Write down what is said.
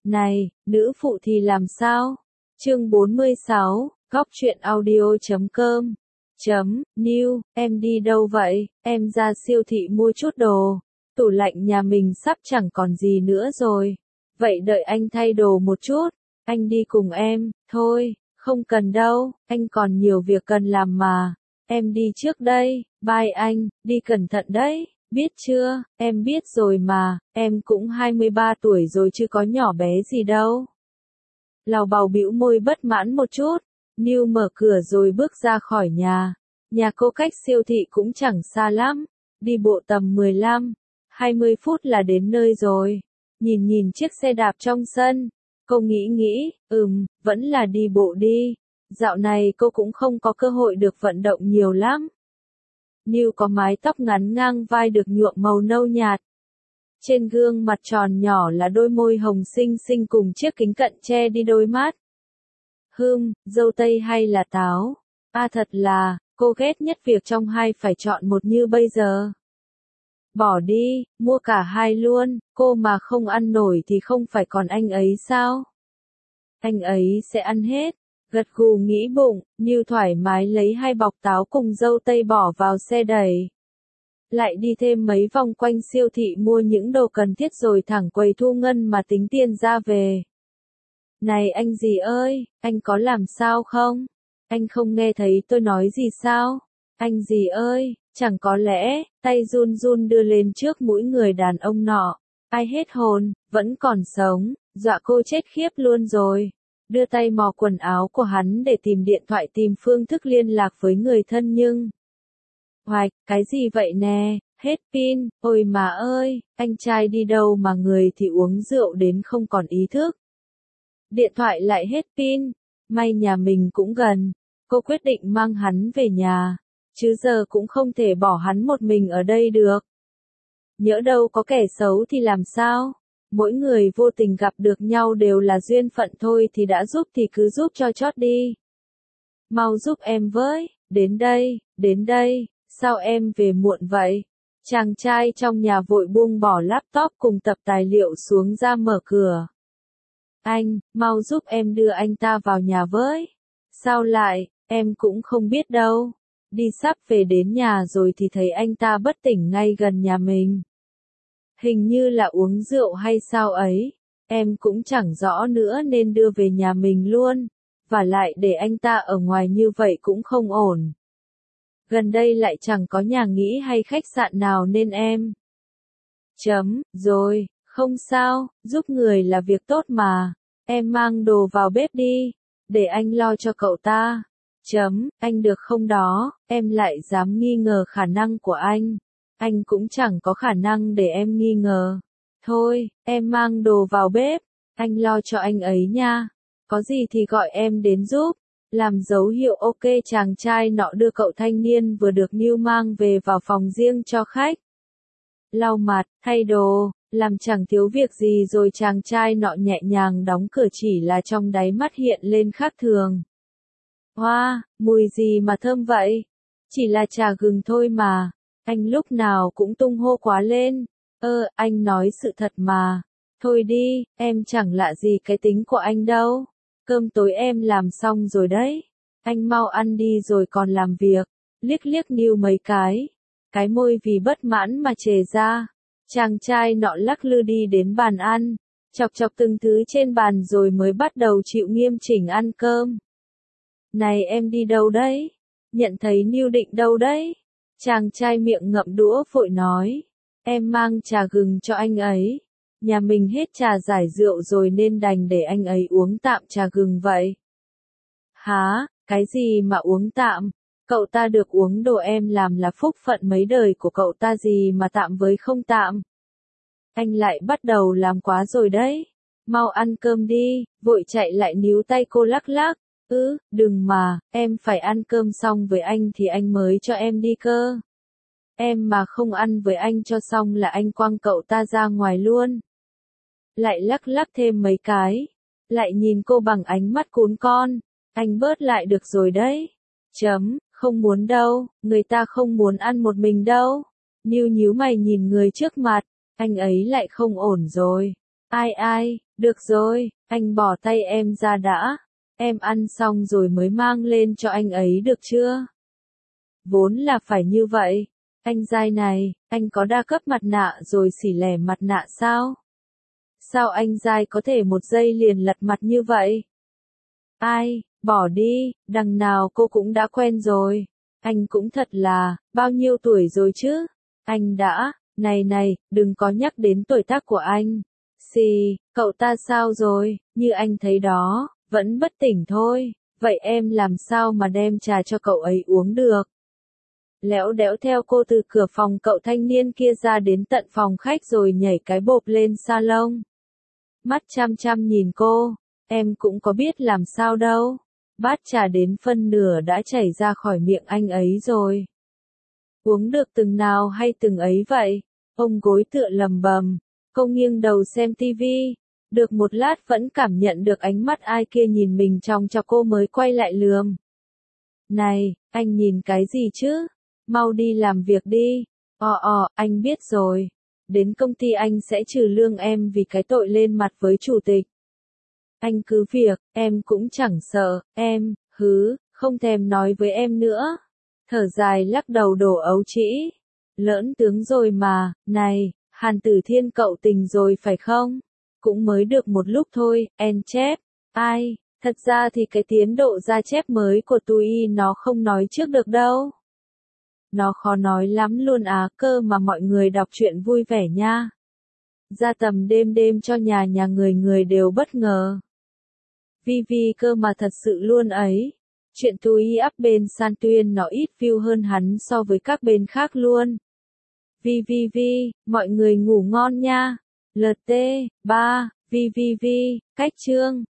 Này, nữ phụ thì làm sao? Chương 46, góc truyện audio.com New, em đi đâu vậy? Em ra siêu thị mua chút đồ. Tủ lạnh nhà mình sắp chẳng còn gì nữa rồi. Vậy đợi anh thay đồ một chút. Anh đi cùng em. Thôi, không cần đâu, anh còn nhiều việc cần làm mà. Em đi trước đây. Bye anh, đi cẩn thận đấy. Biết chưa, em biết rồi mà, em cũng 23 tuổi rồi chứ có nhỏ bé gì đâu. Lào bào bĩu môi bất mãn một chút. New mở cửa rồi bước ra khỏi nhà. Nhà cô cách siêu thị cũng chẳng xa lắm. Đi bộ tầm 15-20 phút là đến nơi rồi. Nhìn nhìn chiếc xe đạp trong sân. Cô nghĩ, vẫn là đi bộ đi. Dạo này cô cũng không có cơ hội được vận động nhiều lắm. New có mái tóc ngắn ngang vai được nhuộm màu nâu nhạt. Trên gương mặt tròn nhỏ là đôi môi hồng xinh xinh cùng chiếc kính cận che đi đôi mắt. Dâu tây hay là táo? Thật là, cô ghét nhất việc trong hai phải chọn một như bây giờ. Bỏ đi, mua cả hai luôn, cô mà không ăn nổi thì không phải còn anh ấy sao? Anh ấy sẽ ăn hết. Gật gù nghĩ bụng, Như thoải mái lấy hai bọc táo cùng dâu tây bỏ vào xe đẩy. Lại đi thêm mấy vòng quanh siêu thị mua những đồ cần thiết rồi thẳng quầy thu ngân mà tính tiền ra về. Này anh dì ơi, anh có làm sao không? Anh không nghe thấy tôi nói gì sao? Anh dì ơi, chẳng có lẽ, tay run run đưa lên trước mũi người đàn ông nọ. Ai hết hồn, vẫn còn sống, dọa cô chết khiếp luôn rồi. Đưa tay mò quần áo của hắn để tìm điện thoại tìm phương thức liên lạc với người thân nhưng... Hoài, cái gì vậy nè, hết pin, ôi mà ơi, anh trai đi đâu mà người thì uống rượu đến không còn ý thức. Điện thoại lại hết pin, may nhà mình cũng gần, cô quyết định mang hắn về nhà, chứ giờ cũng không thể bỏ hắn một mình ở đây được. Nhỡ đâu có kẻ xấu thì làm sao? Mỗi người vô tình gặp được nhau đều là duyên phận thôi thì đã giúp thì cứ giúp cho chót đi. Mau giúp em với, đến đây, sao em về muộn vậy? Chàng trai trong nhà vội buông bỏ laptop cùng tập tài liệu xuống ra mở cửa. Anh, mau giúp em đưa anh ta vào nhà với. Sao lại, em cũng không biết đâu. Đi sắp về đến nhà rồi thì thấy anh ta bất tỉnh ngay gần nhà mình. Hình như là uống rượu hay sao ấy, em cũng chẳng rõ nữa nên đưa về nhà mình luôn, và lại để anh ta ở ngoài như vậy cũng không ổn. Gần đây lại chẳng có nhà nghỉ hay khách sạn nào nên em. Rồi, không sao, giúp người là việc tốt mà, em mang đồ vào bếp đi, để anh lo cho cậu ta. Anh được không đó, em lại dám nghi ngờ khả năng của anh. Anh cũng chẳng có khả năng để em nghi ngờ. Thôi, em mang đồ vào bếp, anh lo cho anh ấy nha. Có gì thì gọi em đến giúp. Làm dấu hiệu ok chàng trai nọ đưa cậu thanh niên vừa được New mang về vào phòng riêng cho khách. Lau mặt, thay đồ, làm chẳng thiếu việc gì rồi chàng trai nọ nhẹ nhàng đóng cửa chỉ là trong đáy mắt hiện lên khác thường. Hoa, mùi gì mà thơm vậy? Chỉ là trà gừng thôi mà. Anh lúc nào cũng tung hô quá lên. Anh nói sự thật mà. Thôi đi, em chẳng lạ gì cái tính của anh đâu. Cơm tối em làm xong rồi đấy. Anh mau ăn đi rồi còn làm việc. Liếc liếc New mấy cái môi vì bất mãn mà chề ra. Chàng trai nọ lắc lư đi đến bàn ăn. Chọc chọc từng thứ trên bàn rồi mới bắt đầu chịu nghiêm chỉnh ăn cơm. Này em đi đâu đấy? Nhận thấy New định đâu đấy? Chàng trai miệng ngậm đũa vội nói. Em mang trà gừng cho anh ấy. Nhà mình hết trà giải rượu rồi nên đành để anh ấy uống tạm trà gừng vậy. Hả, cái gì mà uống tạm? Cậu ta được uống đồ em làm là phúc phận mấy đời của cậu ta gì mà tạm với không tạm. Anh lại bắt đầu làm quá rồi đấy. Mau ăn cơm đi, vội chạy lại níu tay cô lắc lắc. Đừng mà, em phải ăn cơm xong với anh thì anh mới cho em đi cơ. Em mà không ăn với anh cho xong là anh quăng cậu ta ra ngoài luôn. Lại lắc lắc thêm mấy cái. Lại nhìn cô bằng ánh mắt cún con. Anh bớt lại được rồi đấy. Không muốn đâu, người ta không muốn ăn một mình đâu. Níu nhíu mày nhìn người trước mặt. Anh ấy lại không ổn rồi. Ai, được rồi, anh bỏ tay em ra đã. Em ăn xong rồi mới mang lên cho anh ấy được chưa? Vốn là phải như vậy. Anh giai này, anh có đa cấp mặt nạ rồi xỉ lẻ mặt nạ sao? Sao anh giai có thể một giây liền lật mặt như vậy? Ai, bỏ đi, đằng nào cô cũng đã quen rồi. Anh cũng thật là, bao nhiêu tuổi rồi chứ? Anh đã, này, đừng có nhắc đến tuổi tác của anh. Xì, cậu ta sao rồi, như anh thấy đó, vẫn bất tỉnh thôi. Vậy em làm sao mà đem trà cho cậu ấy uống được? Lẽo đẽo theo cô từ cửa phòng cậu thanh niên kia ra đến tận phòng khách rồi nhảy cái bộp lên salon. Mắt chăm chăm nhìn cô, em cũng có biết làm sao đâu. Bát trà đến phân nửa đã chảy ra khỏi miệng anh ấy rồi. Uống được từng nào hay từng ấy vậy? Ông gối tựa lầm bầm, cô nghiêng đầu xem tivi. Được một lát vẫn cảm nhận được ánh mắt ai kia nhìn mình trong cho cô mới quay lại lườm. Này, anh nhìn cái gì chứ? Mau đi làm việc đi. Anh biết rồi. Đến công ty anh sẽ trừ lương em vì cái tội lên mặt với chủ tịch. Anh cứ việc, em cũng chẳng sợ, em, không thèm nói với em nữa. Thở dài lắc đầu đổ ấu trĩ. Lỡn tướng rồi mà, này, Hàn Tử Thiên cậu tình rồi phải không? Cũng mới được một lúc thôi, en chép. Ai, thật ra thì cái tiến độ ra chép mới của tôi nó không nói trước được đâu. Nó khó nói lắm luôn cơ mà mọi người đọc truyện vui vẻ nha. Ra tầm đêm cho nhà người đều bất ngờ. Vi cơ mà thật sự luôn ấy. Chuyện tôi up bên San Tuyên nó ít view hơn hắn so với các bên khác luôn. Vi, mọi người ngủ ngon nha. LT, 3, Vi, cách chương.